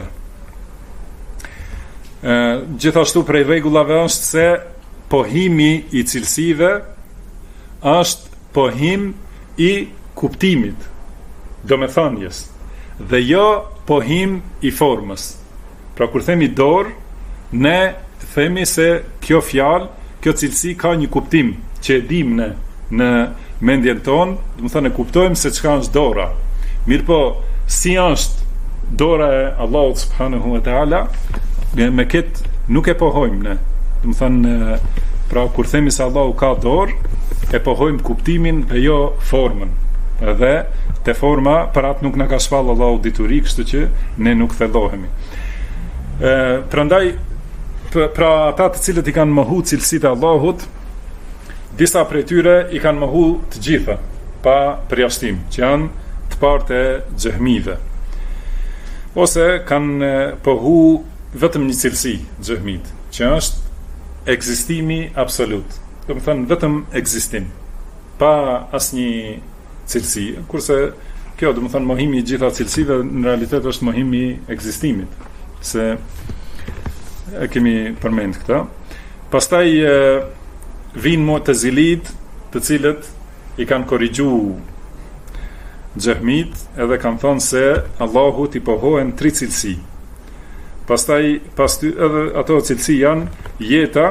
Gjithashtu prej rregullave është se pohimi i cilësive është pohim i kuptimit, domethënies, dhe jo pohim i formës. Pra kur themi dorë, ne themi se kjo fjalë, kjo cilësi ka një kuptim që e dim ne në mendjen tonë, do të thonë e kuptojmë se çka është dora. Mirpo si është dora e Allahut subhanahu wa taala, me këtë nuk e pohojmë ne. Do të thonë, pra kur themi se Allahu ka dorë, e pohojmë kuptimin dhe jo formën. Edhe te forma për atë nuk na ka shpall Allahu dituri, kështu që ne nuk thellohemi. Prandaj pra ata të cilët i kanë mohu cilësitë e Allahut, disa prej tyre i kanë mohu të gjitha pa përjashtim, që janë të partë e xehmive. Ose kanë pohu vetëm një cilësi xehmit, që është ekzistimi absolut. Do të thënë vetëm ekzistim, pa asnjë cilësi, kurse kjo do të thënë mohimi i gjitha cilësive në realitet është mohimi i ekzistimit, se e kemi përmend këtë. Pastaj vinë Mu'tazilit, të cilët i kanë korrigju xehmit, edhe kanë thonë se Allahut i pohohen 3 cilësi. Pastaj edhe ato cilësi janë jeta,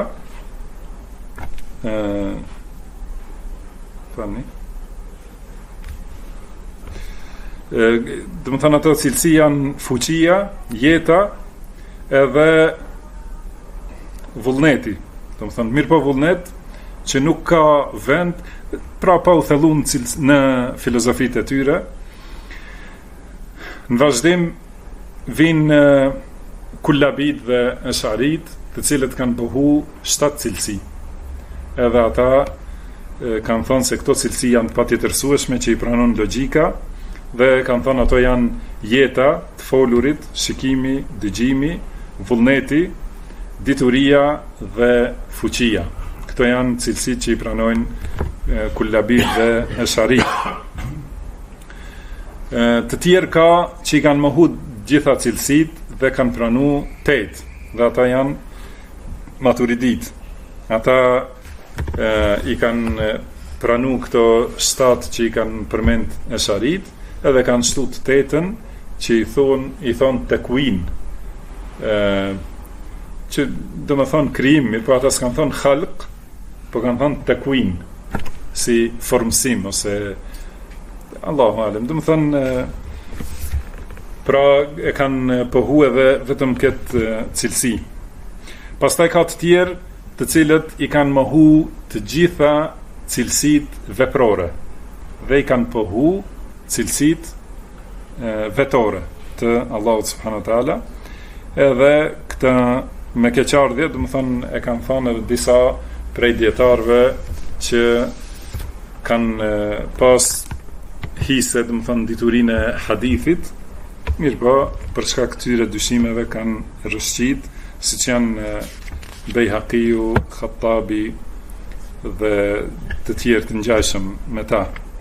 do të thonë ato cilësi janë fuqia, jeta, edhe vullneti. Do të thonë mirë po vullnet që nuk ka vend, pra pa u thellu në filozofitë e tyre. Në vazhdim vinë kullabit dhe esharit, të cilët kanë pohu 7 cilësi. Edhe ata kanë thonë se këto cilësi janë patjetërsueshme që i pranon logjika, dhe kanë thonë ato janë jeta, të folurit, shikimi, dëgjimi, vullneti, dituria dhe fuqia. Këto janë cilësitë që i pranojnë kullabit dhe esharit. Të tjerë ka që i kanë mohu gjitha cilësitë dhe kanë pranu 8, dhe ata janë maturidit. Ata i kanë pranu këto 7 që i kanë përmend esharit, edhe kanë shtut 8-ën që i thonë tekuin, që do më thonë krijim, po ata s'kan thonë khalq, po kanë thonë tekuin, si formësim, ose Allahu alem, do më thonë pra e kanë pohu edhe vetëm këtë cilësi. Pastaj ka të tjerë të cilët i kanë mohu të gjitha cilësit veprore, dhe i kanë pohu cilësit vetore të Allahut subhanahu wa taala, edhe këta me keqardhje, do të thonë e kanë thënë edhe disa prej dietarëve që kanë pas hise, do të thonë diturinë e hadithit, mirëpo për shkak këtyre dyshimeve kanë rrëshqit, siç janë Bejhaqiu, Khattabi dhe të tjerë të ngjashëm me ta.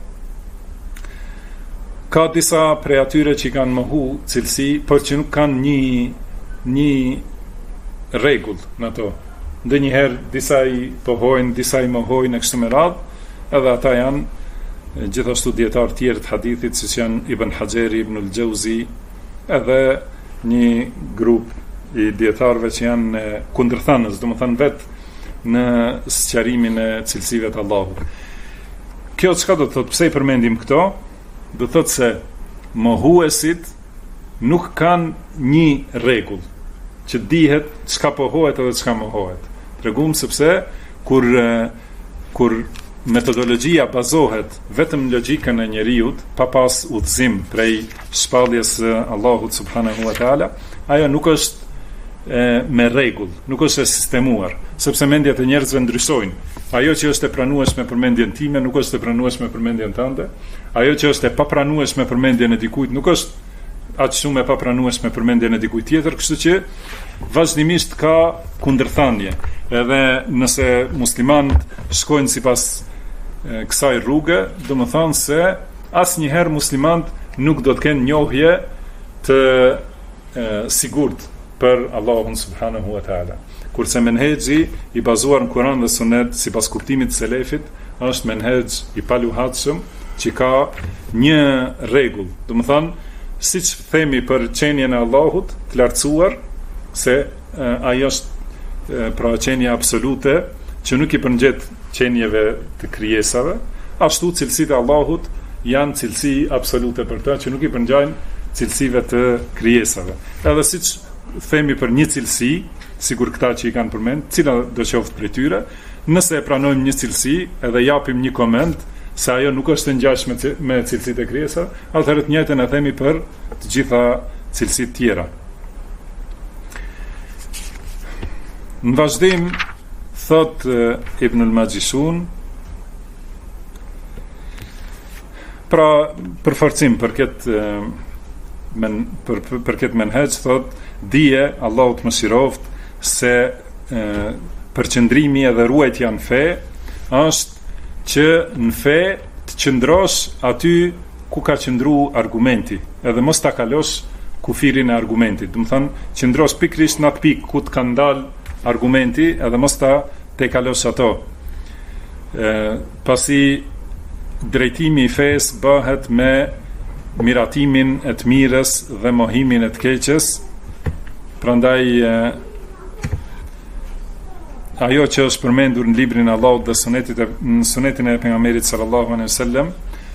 Ka disa prej atyre që kanë mohu cilësi, por që nuk kanë një rregull në to. Ndonjëherë disa i pohojnë, disa i mohojnë e kështu me radhë, edhe ata janë gjithashtu dietar tjerë të hadithit, siç janë Ibn Hajeri, Ibn al-Jauzi, edhe një grup i dietarëve që janë kundërthanës, domethënë vetë në sqarimin e cilësive të Allahut. Kjo çka do të thotë, pse i përmendim këto? Do të thotë se mohuesit nuk kanë një rregull që dihet çka pohohet edhe çka mohohet. Tregum sepse kur metodologjia bazohet vetëm në logjikën e njerëzit, pa pas udhëzim prej shpalljes së Allahut subhanahu wa taala, ajo nuk është me rregull, nuk është e sistemuar, sepse mendjet e njerëzve ndryshojnë. Ajo që është e pranueshme për mendjen time nuk është e pranueshme për mendjen tënde. Ajo që është e papranueshme për mendjen e dikujt nuk është aq shumë e papranueshme për mendjen e dikujt tjetër, kështu që vazhdimisht ka kundërthanie. Edhe nëse muslimanët shkojnë sipas kësaj rruge, do të thonë se asnjëherë muslimanët nuk do të kenë njohje të sigurt për Allahun subhanahu wa taala. Kurse menhexhi i bazuar në Kur'an dhe Sunet sipas kuptimit të selefit është menhexh i paluhatshëm që ka një rregull. Do të thonë, siç themi për qenien e Allahut të lartësuar, se ajo është pra qenia absolute që nuk i përngjet qenieve të krijesave, ashtu cilësitë e Allahut janë cilësi absolute për ta që nuk i përngjajnë cilësive të krijesave. Edhe siç themi për një cilësi, sigur këta që i kanë përmend, cila do qoftë prej tyre, nëse e pranojmë një cilësi edhe japim një koment se ajo nuk është e ngjashme me cilësitë e krijesave, atëherë të njëjtën e themi për të gjitha cilësitë tjera. Në vazhdim thot Ibn al-Majishun, pra përforcim për këtë menhexh, thot dije Allahu të mëshiroft se përqendrimi edhe ruajtja në fe është që në fe të qëndrosh aty ku ka qëndru argumenti, edhe mos ta kalosh kufirin e argumentit. Do të thonë, qëndrosh pikërisht në atë pikë ku të ka ndal argumenti, edhe mos ta te kalosh ato. Pasi drejtimi i fesë bëhet me miratimin e të mirës dhe mohimin e të keqes. Prandaj ajo që është përmendur në librin e Allahut dhe në sunetin e pejgamberit sallallahu alaihi wasallam,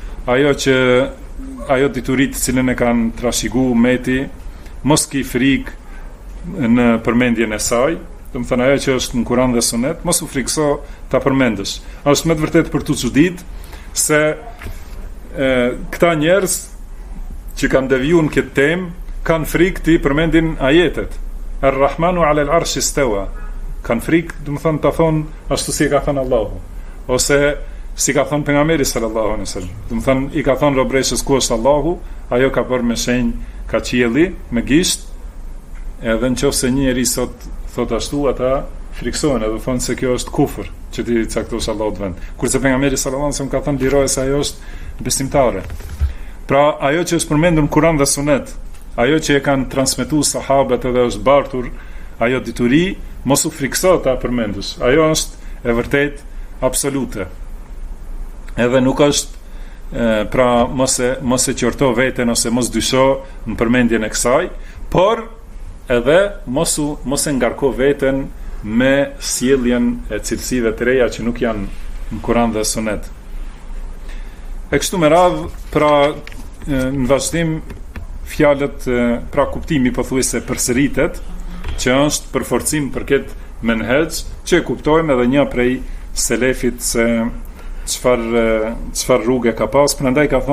ajo diturit cilën e kanë trashëguar ummeti, mos ki frikë në përmendjen e saj, do të thënë ajo që është në Kur'an dhe Sunet, mos u frikso ta përmendësh. Është më të vërtetë për tu çudit se këta njerëz që kanë devijuar në këtë temë kanë frikë të përmendin ajetet. Ar-Rahmanu 'ala al-'arshi istawa. Kanë frikë, do të thonë ta thonë ashtu si e ka thënë Allahu, ose si ka thënë pejgamberi sallallahu alaihi wasallam. Do të thonë i ka thënë robreshës ku është Allahu, ajo ka bërë me shenjë ka qielli, me gisht, edhe nëse një njeri sot thot ashtu, ata friksohen edhe thonë se kjo është kufër, që ti caktosh Allahut vend. Kurse pejgamberi sallallahu alaihi wasallam ka thënë liroje se ajo është besimtare. Pra ajo që është përmendur në Kur'an dhe Sunet, ajo që e kanë transmetuar sahabët edhe është bartur ajo dituri, mos u frikso ta përmendësh. Ajo është e vërtet absolute. Edhe nuk është pra mos e qorto veten ose mos dysho në përmendjen e kësaj, por edhe mos e ngarko veten me sjelljen e cilësive të reja që nuk janë në Kur'an dhe Sunet. E kështu me radhë, pra në vazhdim fjalët, pra kuptimi pothuajse përsëritet, që është përforcim për këtë menhexh, që e kuptojmë edhe një prej selefit se çfarë rrugë ka pas. Prandaj ka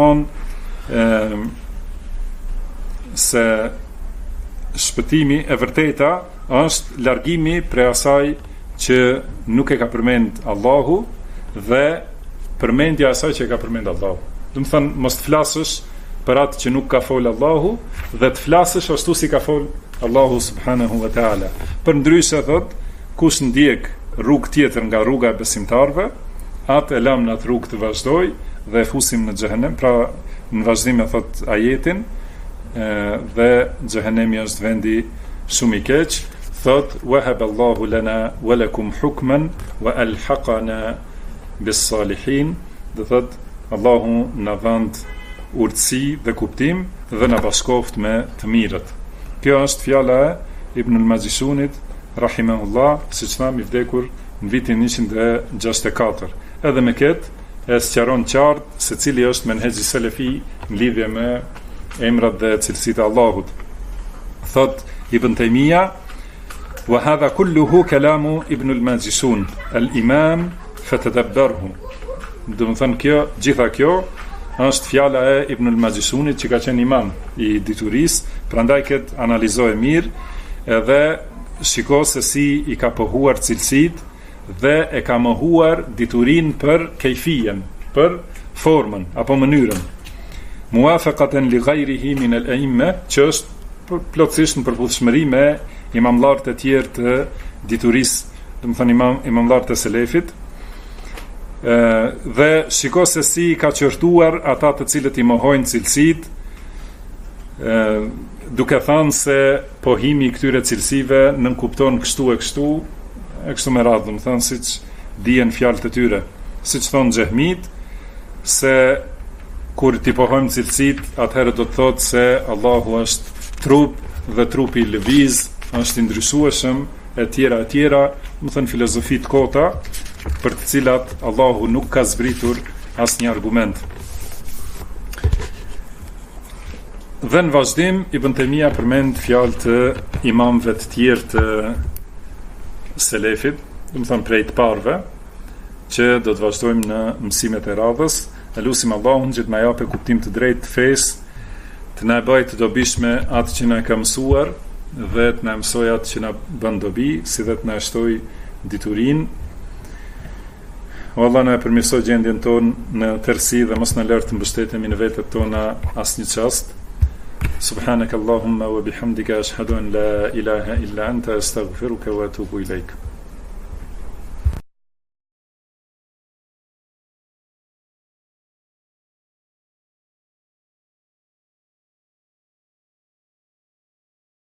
thonë se shpëtimi e vërteta është largimi prej asaj që nuk e ka përmend Allahu dhe përmendja asaj që e ka përmend Allahu. Do të thënë mos të flasësh për atë që nuk ka fol Allahu dhe të flasësh ashtu si ka fol Allahu subhanahu wa taala. Përndryshe thot, kush ndjek rrugë tjetër nga rruga e besimtarëve, atë e lam në atë rrugë të vazhdoj dhe e fusim në xhehenem. Pra në vazhdim e thot ajetin, dhe xhehenemi është vendi shumë i keq. Thot wahab Allahu lana wa lakum hukman wa alhaqana bis salihin. Do thot Allahu na vend urtësi dhe kuptim dhe na bashkoft me të mirët. Kjo është fjala e Ibn al-Majisunit rahimahullah, siç tham, i vdekur në vitin 164. Edhe me këtë e sqaron qartë se cili është menhexhi selefi në lidhje me emrat dhe cilësitë e Allahut. Thot Ibn Taymija, wa hadha kulluhu kalamu Ibn al-Majisun, al-imam fatadabbarhu. Do të thënë gjitha kjo është fjala e Ibn al-Majisunit që ka qenë imam i diturisë, prandaj këtë analizoje mirë edhe shiko se si i ka pohuar cilësitë dhe e ka mohuar diturin për kejfijen, për formën apo mënyrën. Muafaqatan li ghayrihi min al-a'imma, që është plotësisht në përputhshmëri me imamllarët e tjerë të diturisë, do të thënë imamllarët e selefit. Dhe shiko se si ka qërtuar ata të cilët i mohojnë cilësitë, duke thënë se pohimi i këtyre cilësive nënkupton kështu e kështu me radhë, do të thënë siç dihen fjalët e tyre, siç thonë xehmit, se kur ti pohojmë cilësitë, atëherë do të thotë se Allahu është trup dhe trupi lëviz, është i ndryshueshëm e tjera, do të thënë filozofi të kota, për të cilat Allahu nuk ka zbritur asnjë argument. Dhe në vazhdim Ibn Taymija përmend fjalë të imamëve të tjerë të selefit, do të thënë prej të parëve, që do të vazhdojmë në mësimet e radhës. E lutim Allahun që të na japë kuptim të drejtë të fesë, të na bëjë të dobishme atë që na ka mësuar dhe të na mësojë atë që na bën dobi, si dhe të na shtoj diturinë. O Allah, na e përmirësoj gjendjen tonë në tërësi dhe mos na lër të mbështetemi në vetët tona asnjë çast. Subhanaka Allahumma wa bihamdika ashhadu an la ilaha illa anta astaghfiruka wa atubu ilaik.